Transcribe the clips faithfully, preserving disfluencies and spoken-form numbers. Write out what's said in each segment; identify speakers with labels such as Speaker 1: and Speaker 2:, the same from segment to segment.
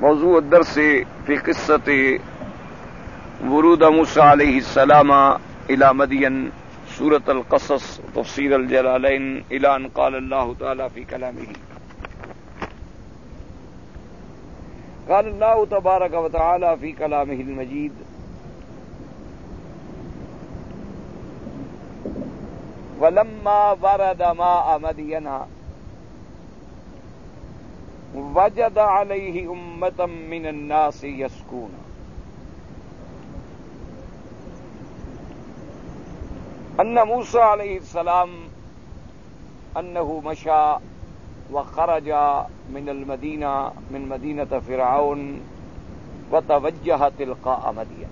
Speaker 1: موضوع الدرس في قصة ورود موسى عليه السلام إلى مدين، سورة القصص، تفسير الجلالين، إلى أن قال الله تعالى في كلامه. قال الله تبارك وتعالى في كلامه المجيد: ولما ورد ماء مدين وجد عليه أمة من الناس يسكون. أن موسى عليه السلام أنه مشى وخرج من المدينة من مدينة فرعون وتوجه تلقاء مدين.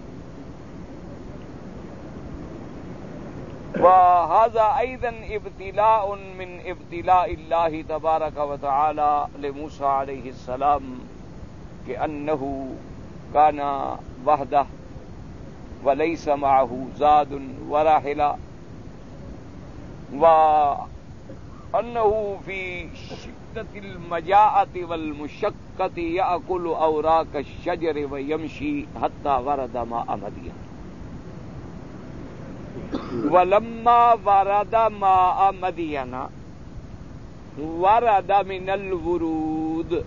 Speaker 1: وهذا أيضا ابتلاء من ابتلاء الله تبارك وتعالى لموسى عليه السلام، كأنه كان وحده وليس معه زاد وراحلة، وأنه في شدة المجاعة والمشقة يأكل أوراق الشجر ويمشي حتى ورد ماء مدين. ولما ورد ماء مدين ورد من الورود.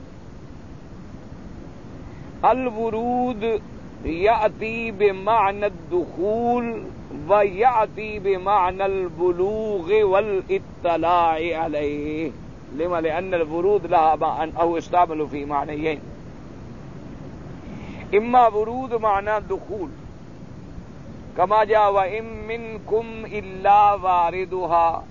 Speaker 1: الورود يأتي بمعنى الدخول ويأتي بمعنى البلوغ والاطلاع عليه. لما؟ لأن الورود لها أو استعملوا في معنيين: إما ورود معنى دخول كما جاء وإن منكم إلا واردها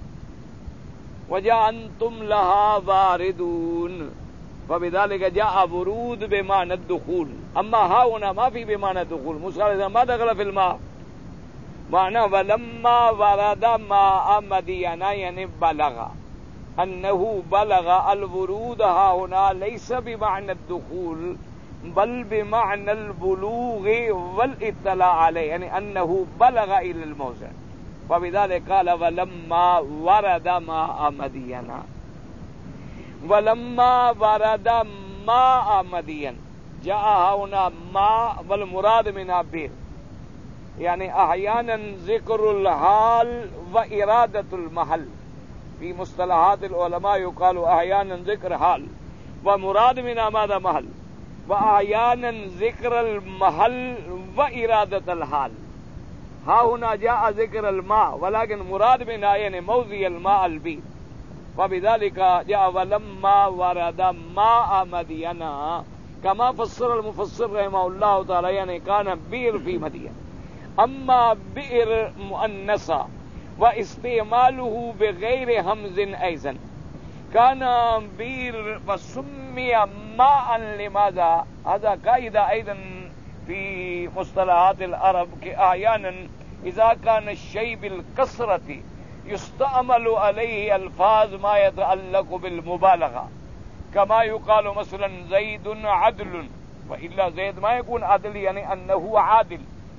Speaker 1: وجاء أنتم لها واردون، فبذلك جاء ورود بمعنى الدخول. أما ها هنا ما في بمعنى الدخول. موسى عليه السلام ما دخل في الماء. معنى ولما ورد ماء مدين يعني بلغ، أنه بلغ. الورود ها هنا ليس بمعنى الدخول بل بمعنى البلوغ والاطلاع عليه، يعني أنه بلغ إلى الموضع. فبذلك قال ولما ورد ماء مدين. ولما ورد ماء مدين جاء هنا ماء والمراد منها بئر، يعني أحيانا ذكر الحال وإرادة المحل. في مصطلحات العلماء يقال أحيانا ذكر حال ومراد منها ماذا؟ محل، وأحيانا ذكر المحل وإرادة الحال. ها هنا جاء ذكر الماء ولكن مراد منها يعني موضع الماء البئر. فبذلك جاء ولما ورد ماء مدين، كما فسر المفسر رحمه الله تعالى، يعني كان بئر في مدين. أما بئر مؤنثة واستعماله بغير همز أيضا، كان بئر وسمي ماء. لماذا؟ هذا قاعدة أيضا في مصطلحات العرب، كأحيانا إذا كان الشيء بالكسرة يستعمل عليه الفاظ ما يتعلق بالمبالغة، كما يقال مثلا زيد عدل، وإلا زيد ما يكون عدل يعني أنه عادل،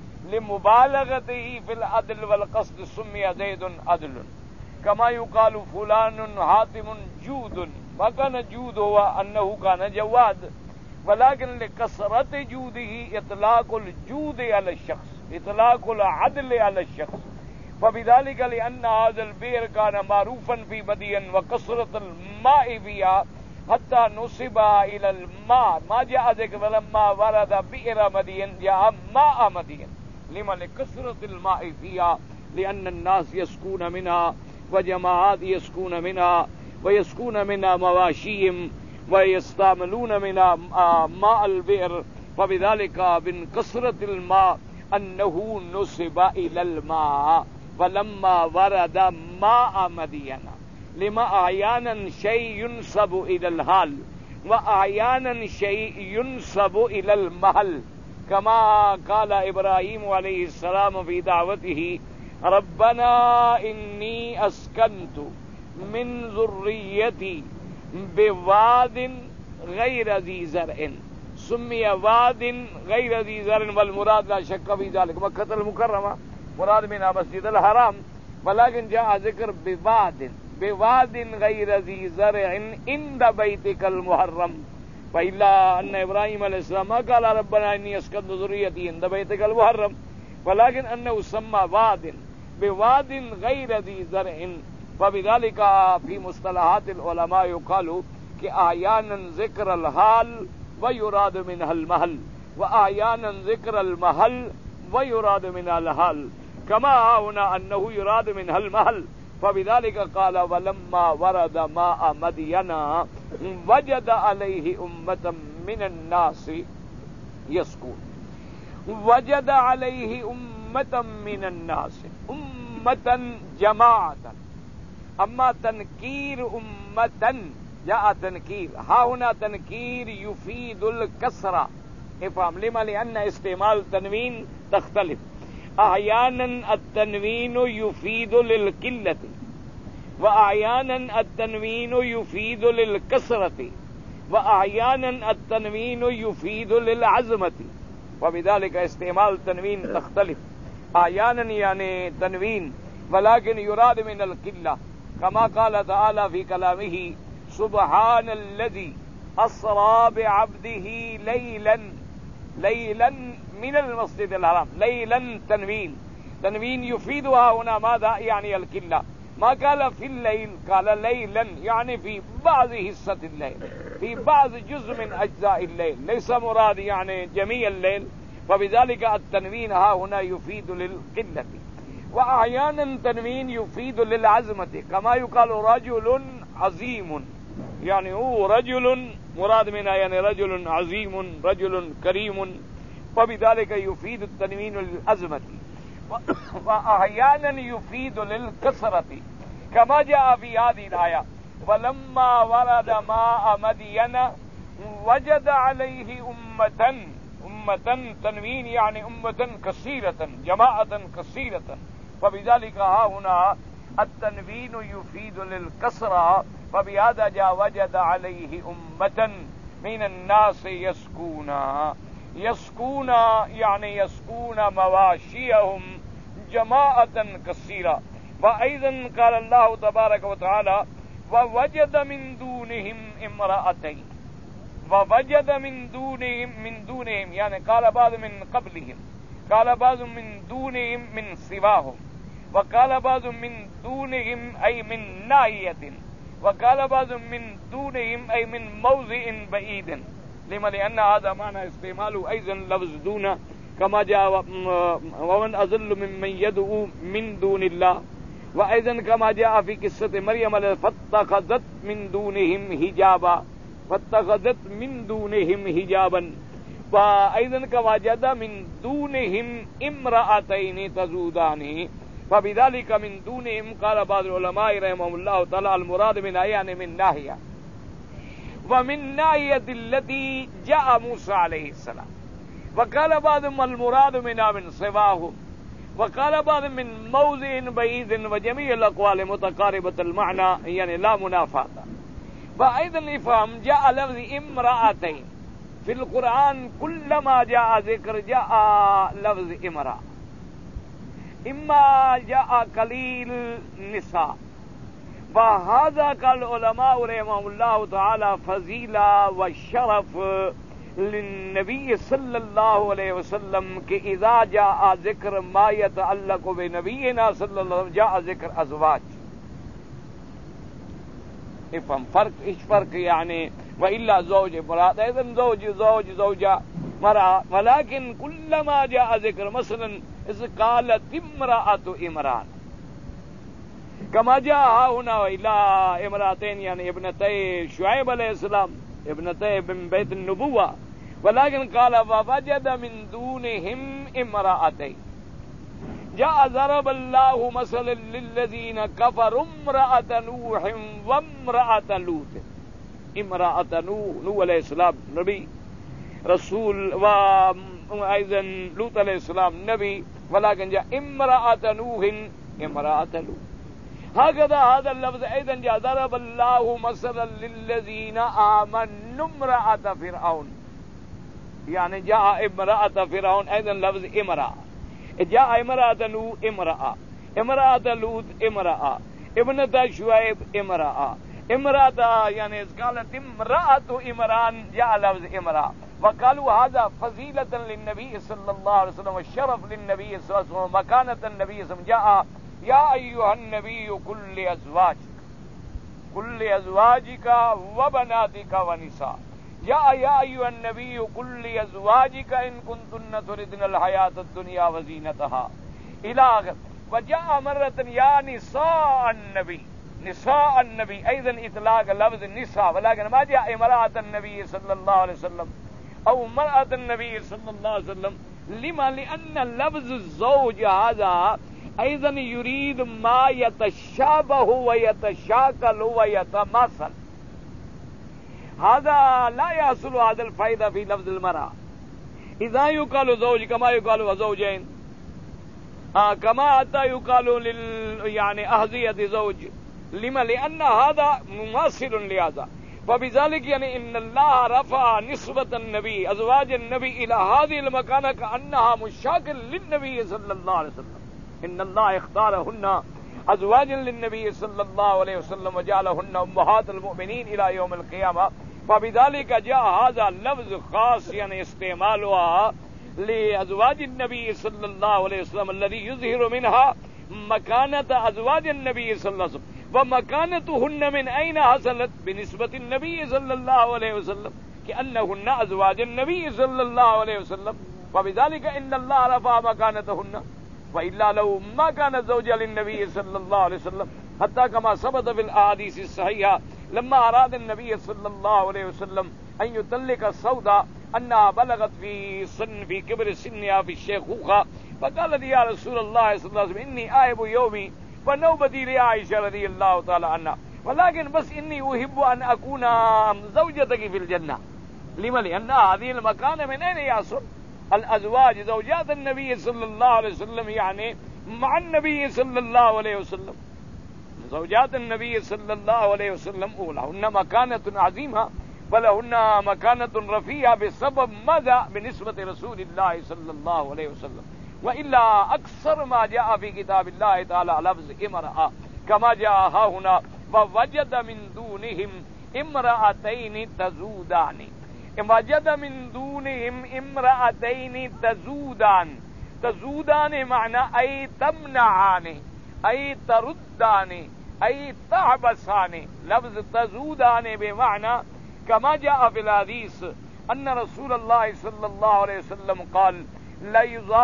Speaker 1: لمبالغته في العدل والقصد سمي زيد عدل. كما يقال فلان حاتم جود، ما كان جود هو أنه كان جواد، ولكن لكثرة جوده إطلاق الجود على الشخص، إطلاق العدل على الشخص. فبذلك لأن هذا البئر كان معروفا في مدين وكثرة الماء فيها حتى نسب إلى الماء. ما جاء ذكر فلما ورد بئر مدين، جاء ماء مدين. لما؟ لكثرة الماء فيها، لأن الناس يسكون منها وجماعات يسكون منها ويسكون منها مواشيهم ويستعملون منها ماء البئر. فبذلك من كثرة الماء أنه نسب إلى الماء. فلما ورد ماء مدين، لما أحيانا شيء ينسب إلى الحال وأحيانا شيء ينسب إلى المحل، كما قال إبراهيم عليه السلام في دعوته: ربنا إني أسكنت من ذريتي بواد غير ذي زرع. سمي واد غير ذي زرع والمراد لا شك في ذلك مكة المكرمة، مراد منها مسجد الحرام، ولكن جاء ذكر بواد بواد غير ذي زرع عند بيتك المحرم. فإلا أن إبراهيم عليه السلام ما قال ربنا إني أسكنت ذريتي عند بيتك المحرم، ولكن أنه سمى واد بواد غير ذي زرع، فبذلك في مصطلحات العلماء يقال کہ احيانا ذکر الحال ويراد منها المحل، واحيانا ذکر المحل ويراد منها الحال، كما هنا انه يراد منها المحل، فبذلك قال ولما ورد ماء مدين وجد عليه أمة من الناس يسكون، وجد عليه أمة من الناس، أمة جماعة. أما تنكير أمة جاء تنكير، ها هنا تنكير يفيد الكسرة. افهم لما؟ لأن استعمال التنوين تختلف. أحيانا التنوين يفيد للقلة، وأحيانا التنوين يفيد للكسرة، وأحيانا التنوين يفيد للعزمة، وبذلك استعمال التنوين تختلف. أحيانا يعني تنوين ولكن يراد من القلة، كما قال تعالى في كلامه سبحان الذي أسرى بعبده ليلا ليلا من المسجد الحرام. ليلا تنوين، تنوين يفيدها هنا ماذا؟ يعني القلة. ما قال في الليل، قال ليلا يعني في بعض حصة الليل، في بعض جزء من أجزاء الليل، ليس مراد يعني جميع الليل، فبذلك التنوين ها هنا يفيد للقلة. وأحيانا تنوين يفيد للعزمة، كما يقال رجل عظيم، يعني هو رجل مراد منها يعني رجل عظيم، رجل كريم، فبذلك يفيد التنوين للعزمة. وأحيانا يفيد للكسرة، كما جاء في هذه الآية ولما ورد ماء مدين وجد عليه أمة. أمة تنوين يعني أمة كثيرة، جماعة كثيرة، فبذلك ها هنا التنوين يفيد للكسرة، فبهذا جاء وجد عليه أمة من الناس يسكون. يسكون يعني يسكون مواشيهم جماعة كثيرة. وأيضا قال الله تبارك وتعالى ووجد من دونهم امرأتين، ووجد من دونهم من دونهم يعني قال بعض من قبلهم، قال بعض من دونهم من سواهم، وقال بعض من دونهم أي من ناحية، وقال بعض من دونهم أي من موضع بعيد. لما؟ لأن هذا معنى استعماله أيضا لفظ دون، كما جاء ومن أضل ممن يدعو من دون الله، وأيضا كما جاء في قصة مريم فاتخذت من دونهم حجابا، فاتخذت من دونهم حجابا. وأيضا كما وجد من دونهم امرأتين تذودان، فبذلك من دونهم قال بعض العلماء رحمهم الله تعالى المراد من يعني من ناحية، ومن ناحية التي جاء موسى عليه السلام، وقال بعضهم المراد منها من سواهم، وقال بعضهم من موضع بعيد، وجميع الأقوال متقاربة المعنى يعني لا منافاة. وأيضا يفهم جاء لفظ امرأتين في القرآن، كلما جاء ذكر جاء لفظ امرأة، إما جاء قليل النساء. وهذا قال العلماء رحمهم الله تعالى فضيلة والشرف للنبي صلى الله عليه وسلم کہ اذا جاء ذکر ما يتعلق بنبينا صلى الله عليه وسلم جاء ذکر ازواج. افهم فرق، ايش فرق يعني؟ وإلا زوج مراد ايضا زوج زوج زوجة مرأة، ولكن كلما جاء ذكر مثلا اذ قالت امرأة عمران، كما جاء هنا وإلى امرأتين يعني ابنتي شعيب عليه السلام، ابنتي من بيت النبوة، ولكن قال ووجد من دونهم امرأتين. جاء ضرب الله مثلا للذين كفروا امرأة نوح وامرأة لوط. امرأة نوح، نوح عليه السلام نبي رسول، وأيضا لوط عليه السلام نبي، ولكن جاء امرأة نوح امرأة لوط. هكذا هذا اللفظ أيضا جاء ضرب الله مثلا للذين آمنوا امرأة فرعون، يعني جاء امرأة فرعون أيضا لفظ امرأة. جاء امرأة نوح امرأة، امرأة لوط امرأة، ابنة شعيب امرأة، امرأة يعني قالت امرأة عمران جاء لفظ امرأة، وقالوا هذا فضيلة للنبي صلى الله عليه وسلم والشرف للنبي صلى الله عليه وسلم مكانة النبي صلى الله عليه وسلم. جاء يا أيها النبي كل أزواج كل أزواجك وبناتك ونساء، جاء يا أيها النبي كل أزواجك إن كنتن تردن الحياة الدنيا وزينتها إلى آخر. وجاء مرة يا نساء النبي نساء النبي أيضا إطلاق لفظ النساء، ولكن ما جاء امرأة النبي صلى الله عليه وسلم أو امرأة النبي صلى الله عليه وسلم. لما؟ لأن لفظ الزوج هذا أيضا يريد ما يتشابه ويتشاكل ويتماثل، هذا لا يحصل هذا الفائدة في لفظ المرأة. إذا يقال زوج كما يقال وزوجين، آه كما حتى يقال لل يعني أهزية زوج. لما؟ لأن هذا مماثل لهذا. وبذلك يعني إن الله رفع نسبة النبي أزواج النبي إلى هذه المكانة كأنها مشاكل للنبي صلى الله عليه وسلم. إن الله اختارهن أزواجا للنبي صلى الله عليه وسلم وجعلهن أمهات المؤمنين إلى يوم القيامة. فبذلك جاء هذا اللفظ خاص يعني استعمالها لأزواج النبي صلى الله عليه وسلم الذي يظهر منها مكانة أزواج النبي صلى الله عليه وسلم. ومكانتهن من أين حصلت؟ بنسبة النبي صلى الله عليه وسلم، كأنهن أزواج النبي صلى الله عليه وسلم. وبذلك إن الله رفع مكانتهن، وإلا لو ما كان زوجة للنبي صلى الله عليه وسلم، حتى كما ثبت في الأحاديث الصحيحة لما أراد النبي صلى الله عليه وسلم أن يطلق السوداء أنها بلغت في سن في كبر سنها في الشيخوخة، فقالت يا رسول الله صلى الله عليه وسلم إني آئب يومي ونوبتي لعائشة رضي الله تعالى عنها، ولكن بس إني أحب أن أكون زوجتك في الجنة. لما؟ لأن هذه المكانة من أين يحصل؟ الأزواج زوجات النبي صلى الله عليه وسلم يعني مع النبي صلى الله عليه وسلم. زوجات النبي صلى الله عليه وسلم لهن مكانة عظيمة ولهن مكانة رفيعة بسبب ماذا؟ بنسبة رسول الله صلى الله عليه وسلم. وإلا أكثر ما جاء في كتاب الله تعالى لفظ امرأة كما جاء ها هنا ووجد من دونهم امرأتين تزودان. وجد من دونهم امرأتين تزودان. تزودان معنى أي تمنعان أي تردان أي تعبسان. لفظ تزودان بمعنى كما جاء في الحديث أن رسول الله صلى الله عليه وسلم قال لا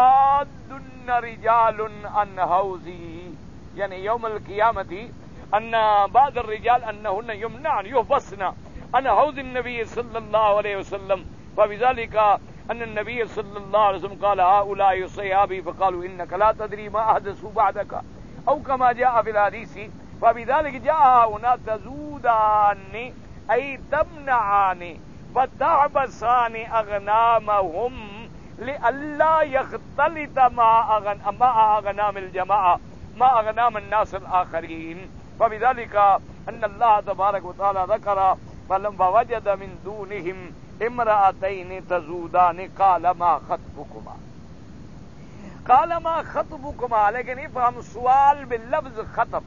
Speaker 1: يزادن رجال عن حوضي، يعني يوم القيامة أن بعض الرجال أنهن يمنعن يحبسن عن حوض النبي صلى الله عليه وسلم. فبذلك أن النبي صلى الله عليه وسلم قال هؤلاء صحابي، فقالوا إنك لا تدري ما أحدثوا بعدك، أو كما جاء في الحديث. فبذلك جاء هنا تزودان أي تمنعان وتعبسان أغنامهم لئلا يختلط مع أغنام الجماعة مع أغنام الناس الآخرين. فبذلك أن الله تبارك وتعالى ذكر فلما وجد من دونهم امرأتين تزودان قال ما خطبكما قال ما خطبكما. لیکن افهم سوال باللفظ خطب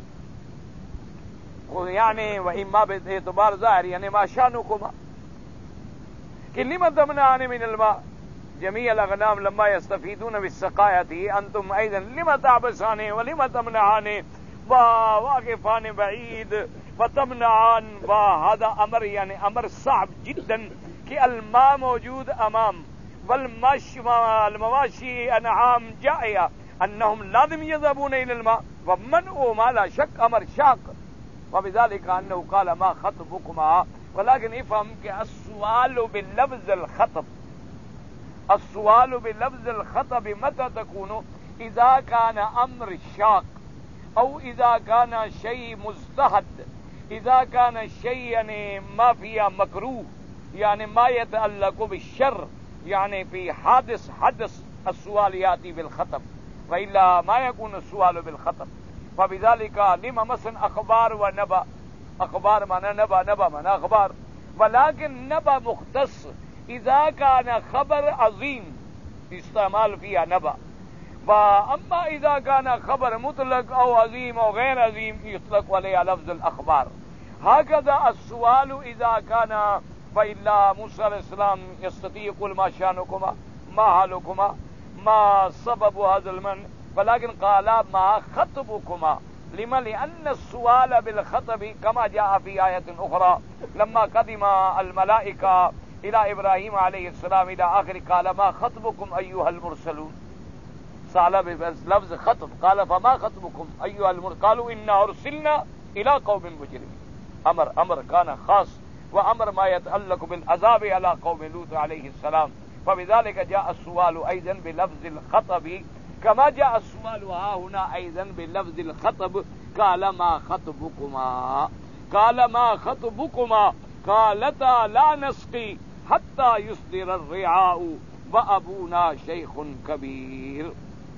Speaker 1: يعني وإما باعتبار ظاهر يعني ما شأنكما، کہ لما تمنعان من الماء جميع الأغنام لما يستفيدون بالسقاية أنتم أيضا لما تعبسان ولما تمنعان وواقفان بعيد وتمنعان. وهذا أمر يعني أمر صعب جدا کہ الماء موجود أمام والمواشي أنعام جائعة أنهم لازم يذهبون إلى الماء، ومنعوا ما لا شك أمر شاق. وبذلك أنه قال ما خطبكما. ولكن افهم کہ السؤال باللفظ الخطب السؤال باللفظ الخطب متى تكون؟ إذا كان أمر شاق أو إذا كان شيء مزدهد، إذا كان الشيء يعني ما فيها مكروه يعني ما يتعلق بالشر يعني في حادث حدث السؤال يأتي بالخطب، وإلا ما يكون السؤال بالخطب. فبذلك لما مثلا أخبار ونبأ، أخبار معنى نبأ، نبأ معنى أخبار، ولكن نبأ مختص إذا كان خبر عظيم استعمال فيها نبأ. وأما إذا كان خبر مطلق أو عظيم أو غير عظيم يطلق عليه لفظ الأخبار. هكذا السؤال إذا كان فإلا موسى عليه السلام يستطيع يقول ما شأنكما ما حالكما ما سبب هذا المنع، ولكن قال ما خطبكما. لما؟ لأن السؤال بالخطب كما جاء في آية أخرى لما قدم الملائكة إلى إبراهيم عليه السلام إلى آخر قال ما خطبكم أيها المرسلون، سأل بلفظ خطب قال فما خطبكم أيها المرسلون، قالوا إنا أرسلنا إلى قوم مجرمين. أمر أمر كان خاص، وأمر ما يتعلق بالعذاب على قوم لوط عليه السلام، فبذلك جاء السؤال أيضا بلفظ الخطب كما جاء السؤال ها هنا أيضا بلفظ الخطب. قال ما خطبكما قال ما خطبكما قالتا لا نسقي حتى يصدر الرعاء وأبونا شيخ كبير.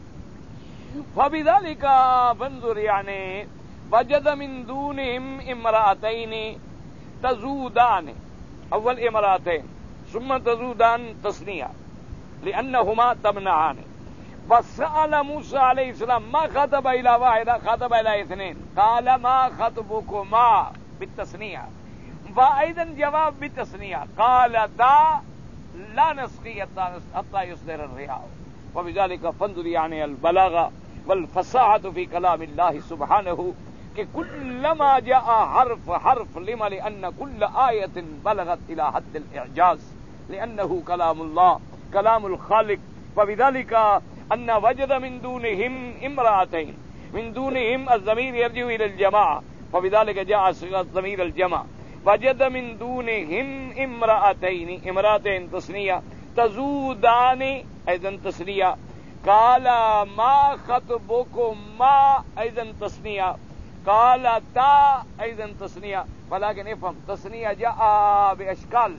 Speaker 1: فبذلك فانظر يعني وجد من دونهم امرأتين تزودان، اول امرأتين ثم تزودان تثنية لأنهما تمنعان. فسأل موسى عليه السلام ما خطب إلى واحدة خطب إلى اثنين، قال ما خطبكما بالتثنية، وأيضا جواب بالتثنية قالتا لا نسقي حتى يصدر الرعاء. وبذلك فانظر يعني البلاغة والفصاحة في كلام الله سبحانه کہ كلما جاء حرف حرف لما لأن كل آية بلغت إلى حد الإعجاز لأنه كلام الله كلام الخالق. فبذلك أن وجد من دونهم امرأتين، من دونهم الضمير يرجع إلى الجماعة، فبذلك جاء صيغة ضمير الجمع. وجد من دونهم امرأتين، امرأتين تثنية، تزودان أيضا تثنية. قال ما خطبكما أيضا تثنية، قال تا أيضا تثنية. ولكن افهم تثنية جاء بأشكال،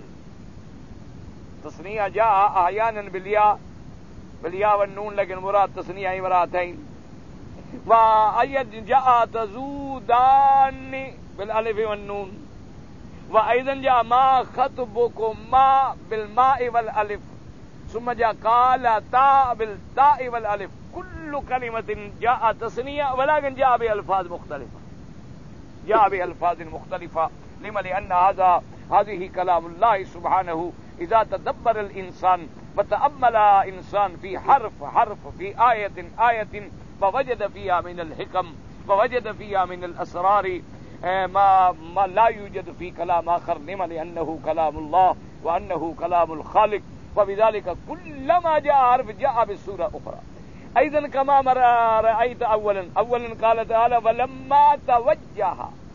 Speaker 1: تثنية جاء أحيانا بالياء بالياء والنون، لكن مراد تثنية امرأتين. وأيضا جاء تزودان بالألف والنون، وأيضا جاء ما خطبكما بالماء والألف، ثم جاء قال تا بالتاء والألف. كل كلمة جاء تثنية ولكن جاء بألفاظ مختلفة، جاء بألفاظ مختلفة. لما؟ لأن هذا هذه كلام الله سبحانه. إذا تدبر الإنسان وتأمل إنسان في حرف حرف في آية آية فوجد فيها من الحكم ووجد فيها من الأسرار ما, ما لا يوجد في كلام آخر. لما؟ لأنه كلام الله وأنه كلام الخالق. وبذلك كلما جاء حرف جاء بسورة أخرى. أيضا كما رأيت أولا أولا قال تعالى فلما توجه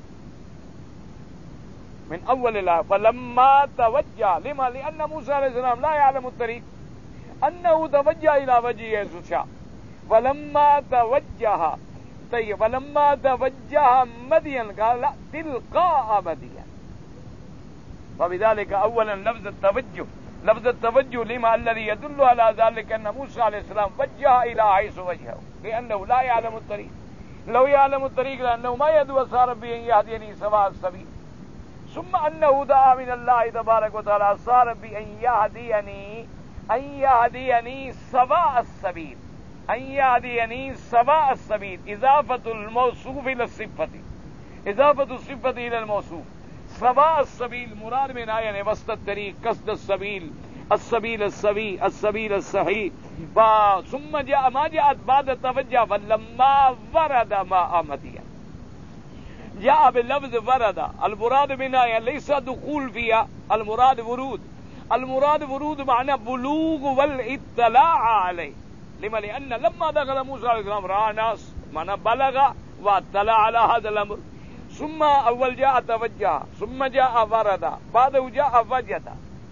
Speaker 1: من أول الآية فلما توجه. لما؟ لأن موسى عليه السلام لا يعلم الطريق، أنه توجه إلى وجه يسوع. فلما توجه طيب فلما توجه مدين قال لا تلقاء مدين. فبذلك أولا لفظ التوجه لفظ التوجه لما الذي يدل على ذلك أن موسى عليه السلام وجه إلى حيث وجهه، لأنه لا يعلم الطريق. لو يعلم الطريق لأنه ما يدعو صار بأن يهديني سواء السبيل. ثم أنه دعا من الله تبارك وتعالى صار بأن يهديني أن يهديني سواء السبيل أن يهديني سواء السبيل. إضافة الموصوف إلى الصفة، إضافة الصفة إلى الموصوف. سواء السبيل مراد من آية وسط الطريق، قصد السبيل، السبيل السوي، السبيل الصحيح. ثم جاء ما جاءت بعد التوجه فلما ورد ماء مدين جاء باللفظ ورد. المراد من آية ليس دخول فيها، المراد ورود. المراد ورود معنى بلوغ والاطلاع عليه. لما؟ لأن لما دخل موسى عليه السلام رأى ناس معنى بلغ واطلع على هذا الأمر. ثم أول جاء توجه ثم جاء ورد بعده جاء وجد.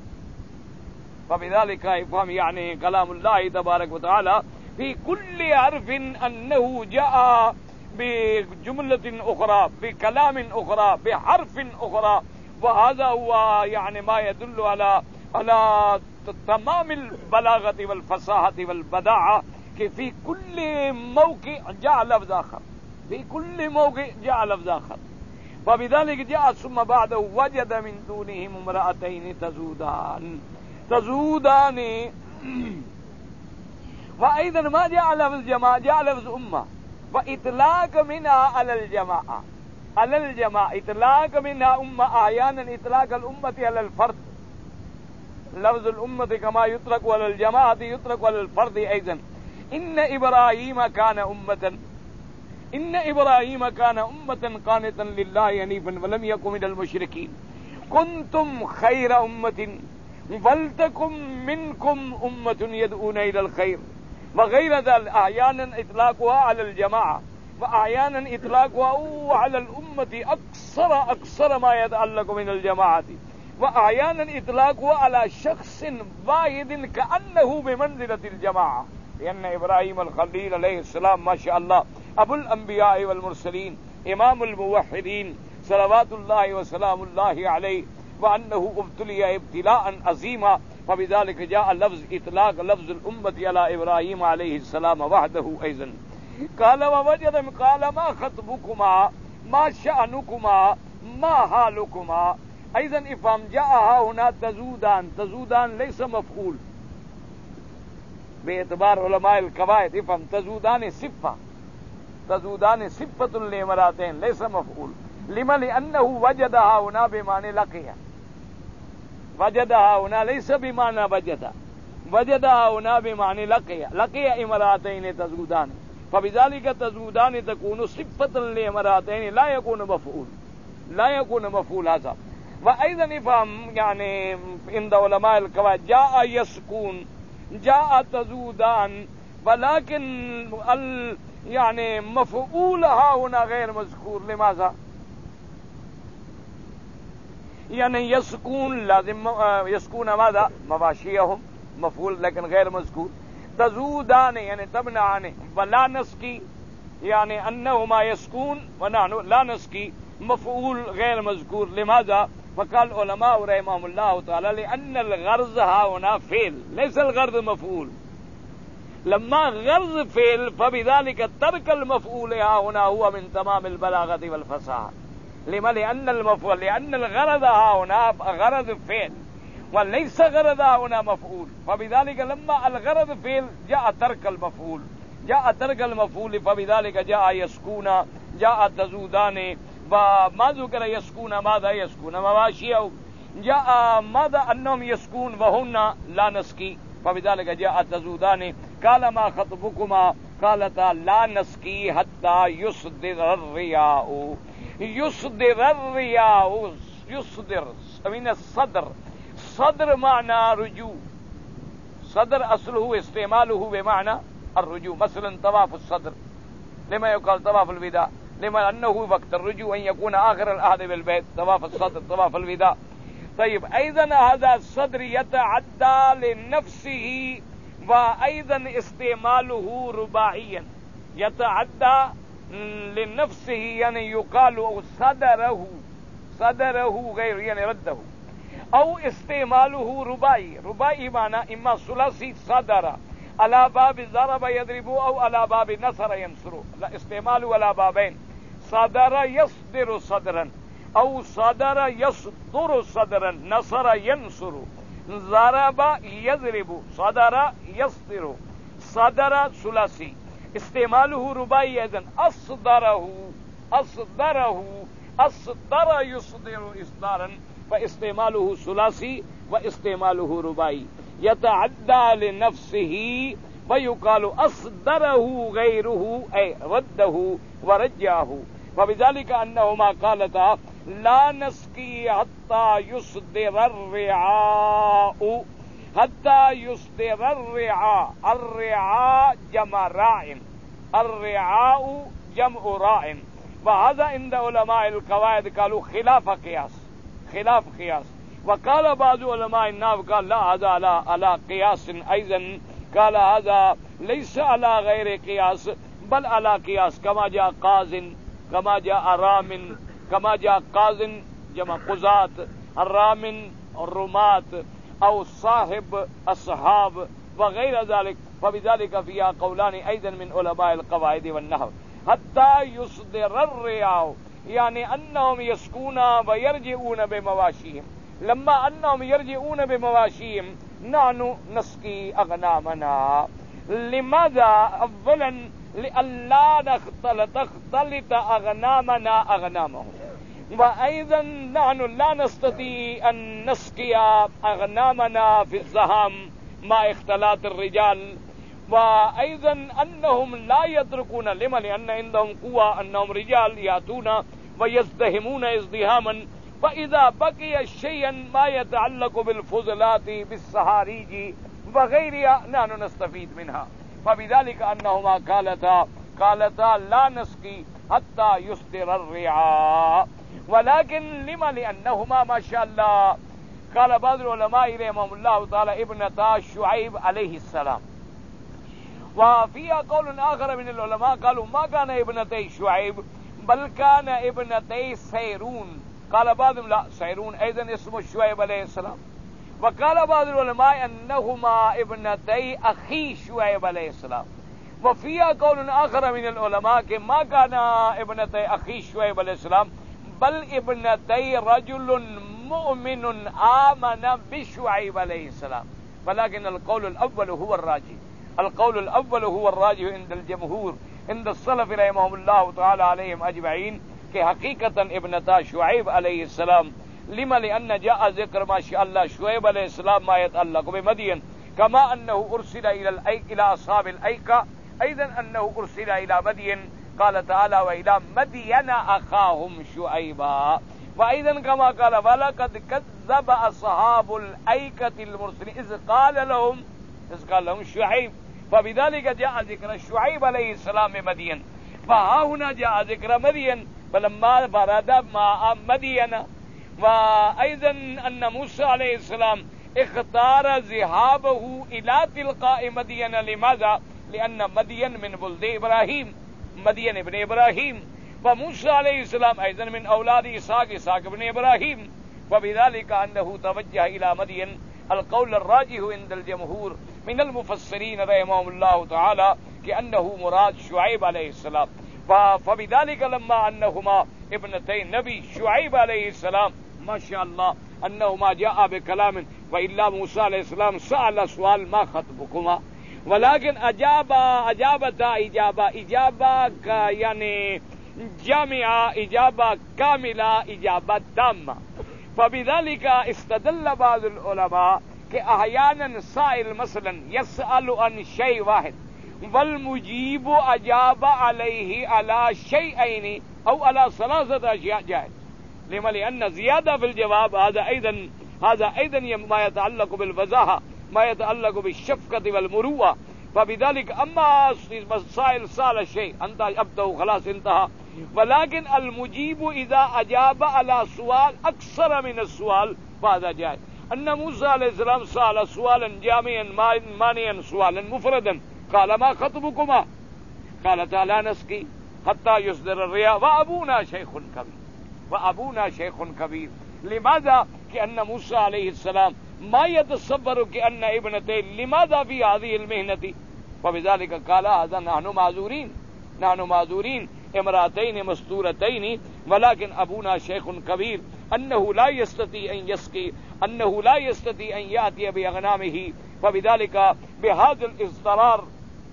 Speaker 1: فبذلك يفهم يعني كلام الله تبارك وتعالى في كل حرف أنه جاء بجملة أخرى بكلام أخرى بحرف أخرى. وهذا هو يعني ما يدل على على تمام البلاغة والفصاحة والبداعة کہ في كل موقع جاء لفظ آخر، في كل موقع جاء لفظ آخر. فبذلك جاء ثم بعده وجد من دونهم امرأتين تزودان تزودان. وأيضا ما جاء لفظ جماعة، جاء لفظ أمة وإطلاق منها على الجماعة. على الجماعة إطلاق منها أمة أحيانا إطلاق الأمة على الفرد لفظ الأمة كما يطلق على الجماعة يطلق على الفرد أيضا إن إبراهيم كان أمة إن إبراهيم كان أمة قانتا لله حنيفا ولم يكن من المشركين كنتم خير أمة فلتكن منكم أمة يدعون إلى الخير وغير ذلك. أحيانا إطلاقها على الجماعة وأحيانا إطلاقها على الأمة أكثر أكثر ما يتعلق من الجماعة وأحيانا إطلاقها على شخص واحد كأنه بمنزلة الجماعة لأن إبراهيم الخليل عليه السلام ما شاء الله أبو الأنبياء والمرسلين إمام الموحدين صلوات الله وسلام الله عليه وأنه ابتلي ابتلاء عظيما فبذلك جاء لفظ إطلاق لفظ الأمة على إبراهيم عليه السلام وحده أيضا. قال ووجد قال ما خطبكما ما شأنكما ما حالكما أيضا إفهم جاء هنا تزودان تزودان ليس مفعول باعتبار علماء القواعد افهم تزودان صفة تزودان صفة لامرأتين ليس مفعول لما لأنه وجدها هنا بمعنى لقيها وجدها هنا ليس بمعنى وجد وجدها هنا بمعنى لقيها لقي امرأتين تزودان فبذلك تزودان تكون صفة لامرأتين لا يكون مفعول لا يكون مفعول هذا. وأيضا افهم يعني عند علماء القواعد جاء يسكون جاء تزودان ولكن ال يعني مفعولها هنا غير مذكور. لماذا؟ يعني يسكون لازم يسكون ماذا؟ مواشيهم مفعول لكن غير مذكور. تزودان يعني تبنعان ولا نسكي يعني أنهما يسكون ونحن لا نسكي مفعول غير مذكور. لماذا؟ فقال علماء رحمهم الله تعالى لأن الغرض ها هنا فعل ليس الغرض مفعول. لما غرض فعل فبذلك ترك المفعول ها هنا هو من تمام البلاغة والفصاحة. لما؟ لأن المفعول لأن الغرض ها هنا غرض فعل وليس غرض ها هنا مفعول فبذلك لما الغرض فعل جاء ترك المفعول جاء ترك المفعول فبذلك جاء يسكون جاء تزودان وما ذكر يسكون ماذا يسكون مواشيه جاء ماذا أنهم يسكون وهن لا نسكي فبذلك جاء تزودان. قال ما خطبكما قالتا لا نسكي حتى يصدر الرياء يصدر الرياء يصدر من الصدر صدر معنى رجوع صدر أصله استعماله بمعنى الرجوع مثلا طواف الصدر لما يقال طواف الوداع لما أنه وقت الرجوع أن يكون آخر العهد بالبيت طواف الصدر طواف الوداع. طيب أيضا هذا الصدر يتعدى لنفسه وأيضا استعماله رباعيا يتعدى لنفسه يعني يقال صدره صدره غير يعني رده أو استعماله رباعي رباعي معنى إما ثلاثي صدر على باب ضرب يضرب أو على باب نصر ينصر لا استعماله على بابين صدر يصدر صدرا أو صدر يصدر صدرا نصر ينصر ضرب يضرب صدر يصدر صدر ثلاثي استعماله رباعي أيضا أصدره أصدره أصدر يصدر إصدارا فاستعماله ثلاثي واستعماله رباعي يتعدى لنفسه ويقال أصدره غيره أي رده ورجعه. فبذلك أنهما قالتا لا نسقي حتى يصدر الرعاء حتى يصدر الرعاء الرعاء جمع راع الرعاء جمع راع وهذا عند علماء القواعد قالوا خلاف قياس خلاف قياس. وقال بعض علماء النحو قال لا هذا على على قياس أيضا قال هذا ليس على غير قياس بل على قياس كما جاء قاز كما جاء رام كما جاء قاز جمع قزات الرام الرمات أو صاحب أصحاب وغير ذلك. فبذلك فيها قولان أيضا من علماء القواعد والنحو. حتى يصدر الرياء يعني أنهم يسكون ويرجعون بمواشيهم. لما أنهم يرجعون بمواشيهم نحن نسقي أغنامنا لماذا؟ اولا لئلا نختلط تختلط اغنامنا اغنامهم، وايضا نحن لا نستطيع ان نسقي اغنامنا في الزحام مع اختلاط الرجال، وايضا انهم لا يتركون لما لان عندهم قوة، انهم رجال ياتون ويزدحمون ازدحاما، فاذا بقي شيئا ما يتعلق بالفضلات بالصهاريج وغيرها نحن نستفيد منها، فبذلك انهما قالتا قالتا لا نسقي حتى يصدر الرعاء. ولكن لما لانهما ما شاء الله قال بعض العلماء رحمهم الله تعالى ابنتا شعيب عليه السلام، وفيها قول آخر من العلماء قالوا ما كان ابنتي شعيب بل كان ابنتي سيرون، قال بعضهم لا سيرون أيضا اسم شعيب عليه السلام، وقال بعض العلماء أنهما ابنتي أخي شعيب عليه السلام، وفيها قول آخر من العلماء کہ ما كان ابنتي أخي شعيب عليه السلام بل ابنتي رجل مؤمن آمن بشعيب عليه السلام، ولكن القول الأول هو الراجح، القول الأول هو الراجح عند الجمهور عند السلف رحمهم الله تعالى عليهم أجمعين کہ حقیقتا ابنتا شعیب علیہ السلام، لما لأن جاء ذکر ما شاء الله شعیب علیہ السلام ما يتعلق بمدين كما أنه أرسل إلى الأيك إلى أصحاب الأيكة أيضا أنه أرسل إلى مدين، قال تعالى وإلى مدين أخاهم شعيبا، وأيضا كما قال ولقد كذب أصحاب الأيكة المرسلين إذ قال لهم إذ قال لهم شعيب، فبذلك جاء ذكر شعيب عليه السلام بمدين، فها هنا جاء ذكر مدين فلما برد ماء مدين. وأيضا أن موسى عليه السلام اختار ذهابه إلى تلقاء مدين، لماذا؟ لأن مدين من بلد إبراهيم، مدين ابن إبراهيم، وموسى عليه السلام أيضا من أولاد إسحاق، إسحاق ابن إبراهيم، وبذلك أنه توجه إلى مدين. القول الراجح عند الجمهور من المفسرين رحمهم الله تعالى كأنه مراد شعيب عليه السلام، فبذلك لما أنهما ابنتي النبي شعيب عليه السلام ما شاء الله أنهما جاء بكلام، وإلا موسى عليه السلام سأل سؤال ما خطبكما، ولكن أجاب أجابتا إجابة إجابة يعني جامعة، إجابة كاملة، إجابة تامة. فبذلك استدل بعض العلماء کہ احيانا سائل مثلا يسأل عن شيء واحد والمجيب أجاب عليه على شيئين أو على ثلاثة أشياء جائز، لما لأن زيادة في الجواب هذا أيضا هذا أيضا ما يتعلق بالفزاحة، ما يتعلق بالشفقة والمروءة. فبذلك أما السائل سأل شيء أنت أبدأ خلاص انتهى، ولكن المجيب إذا أجاب على سؤال أكثر من السؤال فهذا جائز. أن موسى عليه السلام سأل سؤالا جامعا مانعا سؤالا مفردا، قال ما خطبكما؟ قالتا لا نسقي حتى يصدر الرياء وأبونا شيخ كبير، وأبونا شيخ كبير. لماذا؟ كأن موسى عليه السلام ما يتصور كأن ابنتين لماذا في هذه المهنة، وبذلك قال هذا نحن معذورين، نحن معذورين امرأتين مستورتين، ولكن أبونا شيخ كبير أنه لا يستطيع أن يسقي، أنه لا يستطيع أن يأتي بأغنامه، فبذلك بهذا الاضطرار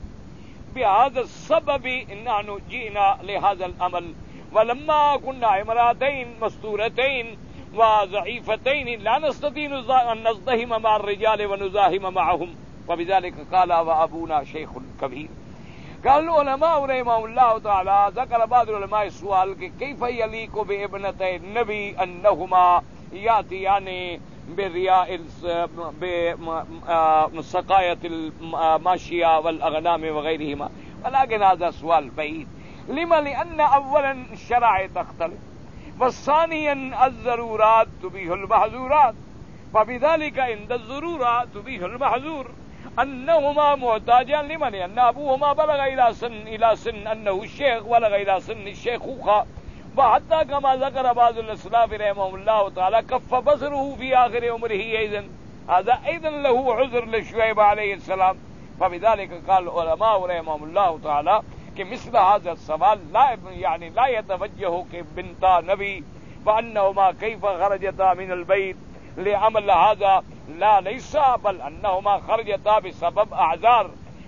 Speaker 1: بهذا السبب نحن جئنا لهذا الأمل. ولما كنا امرأتين مستورتين وضعيفتين لا نستطيع أن نزدحم مع الرجال ونزاحم معهم، وبذلك قال وأبونا شيخ كبير. قال العلماء رحمهم الله تعالى ذكر بعض العلماء السؤال کہ كيف يليق بابنتي النبي أنهما يأتيان برياء بسقاية الماشية والأغنام وغيرهما، ولكن هذا سؤال بعيد. لما؟ لأن أولا الشرائع تختلف، وثانيا الضرورات تبيح المحظورات، فبذلك عند الضرورة تبيح المحظور. أنهما محتاجان لمن؟ أن أبوهما بلغ إلى سن إلى سن أنه الشيخ، بلغ إلى سن الشيخوخة، وحتى كما ذكر بعض الأسلاف رحمهم الله تعالى كف بصره في آخر عمره أيضا، هذا أيضا له عذر لشعيب عليه السلام. فبذلك قال العلماء رحمهم الله تعالى کہ مثل هذا السوال لا يعني لا يتوجه كبنتا نبي وأنهما كيف خرجتا من البيت لعمل هذا، لا ليس، بل أنهما خرجتا بسبب أعذار،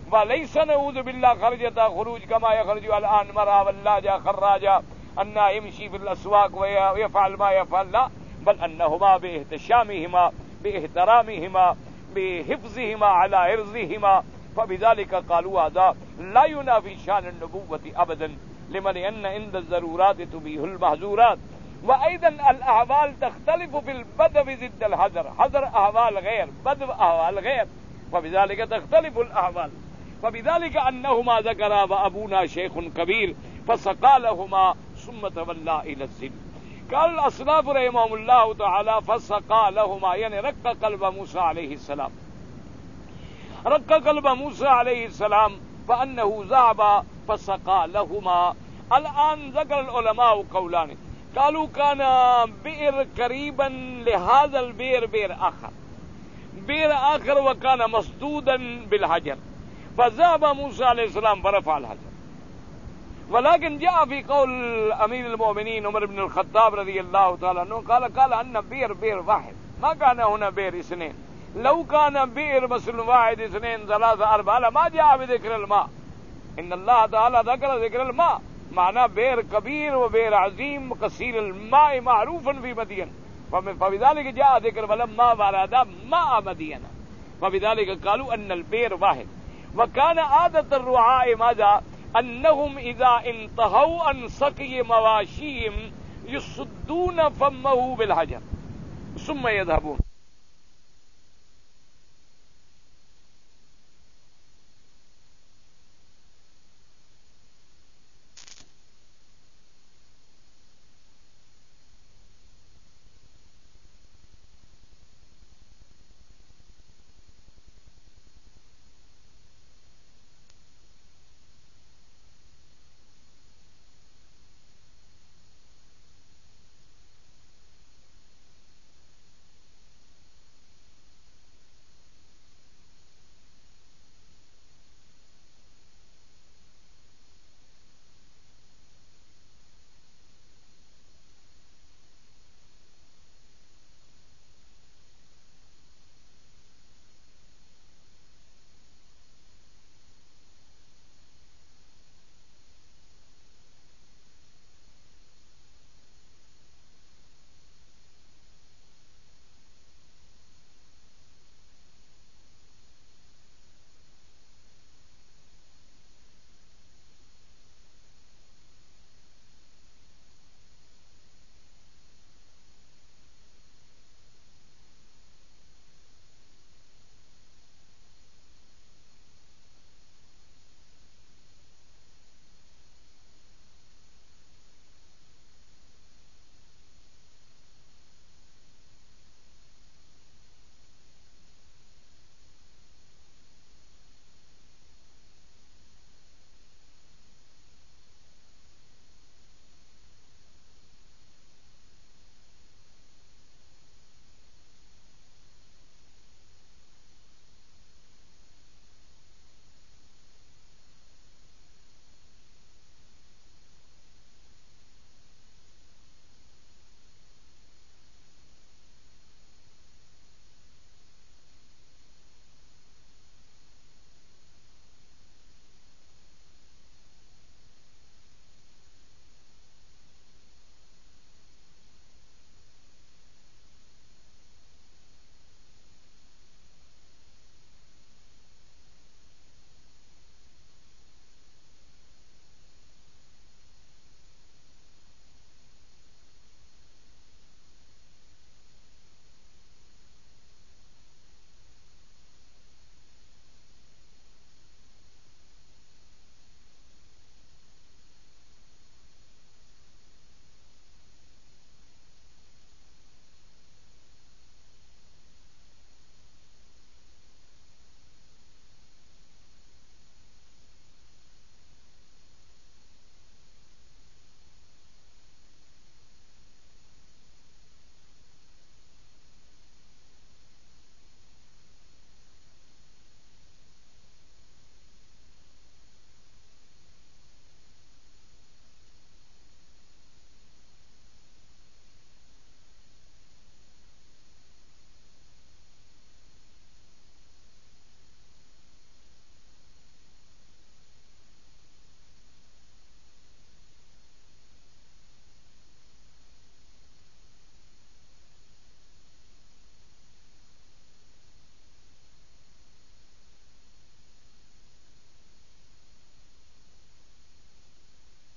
Speaker 1: وليس نعوذ بالله خرجة خروج كما يخرج الآن مرأى ولاجا خراجا أن يمشي في الأسواق ويفعل ما يفعل، لا، بل أنهما باهتشامهما باحترامهما بحفظهما على عرضهما، فبذلك قالوا هذا لا ينافي شان النبوة أبدا، لمن أن عند الضرورات تبيح المحظورات. وأيضا الأحوال تختلف في البدو ضد الحذر، حذر أحوال غير، بدو أحوال غير، فبذلك تختلف الأحوال. فبذلك أنهما ذكرا وأبونا شيخ كبير فسقى لهما ثم تولى إلى الظل. قال الأصناف رحمهم الله تعالى فسقى لهما، يعني رق قلب موسى عليه السلام، رق قلب موسى عليه السلام فأنه ذهب فسقى لهما. الآن ذكر العلماء قولان، قالوا كان بئر قريبا لهذا البئر بئر آخر، بئر آخر وكان مسدودا بالحجر، فذهب موسى عليه السلام فرفع الحجر. ولكن جاء في قول امیر المؤمنین عمر بن الخطاب رضی اللہ تعالی عنہ قال قال ان بئر بئر واحد ما كان هنا بئر اثنين، لو كان بئر مثل واحد اثنين ثلاثة أربعة ما جاء بذكر الماء. ان الله تعالى ذكر ذكر الماء، معنى بئر كبير وبئر عظيم كثير الماء معروف في مدين، فبذلك جاء ذكر فلما ورد ماء مدين، فبذلك قالوا ان البئر واحد. وكان عادة الرعاء ماذا؟ انهم اذا انتهوا عن سقي مواشيهم يصدون فمه بالحجر ثم يذهبون.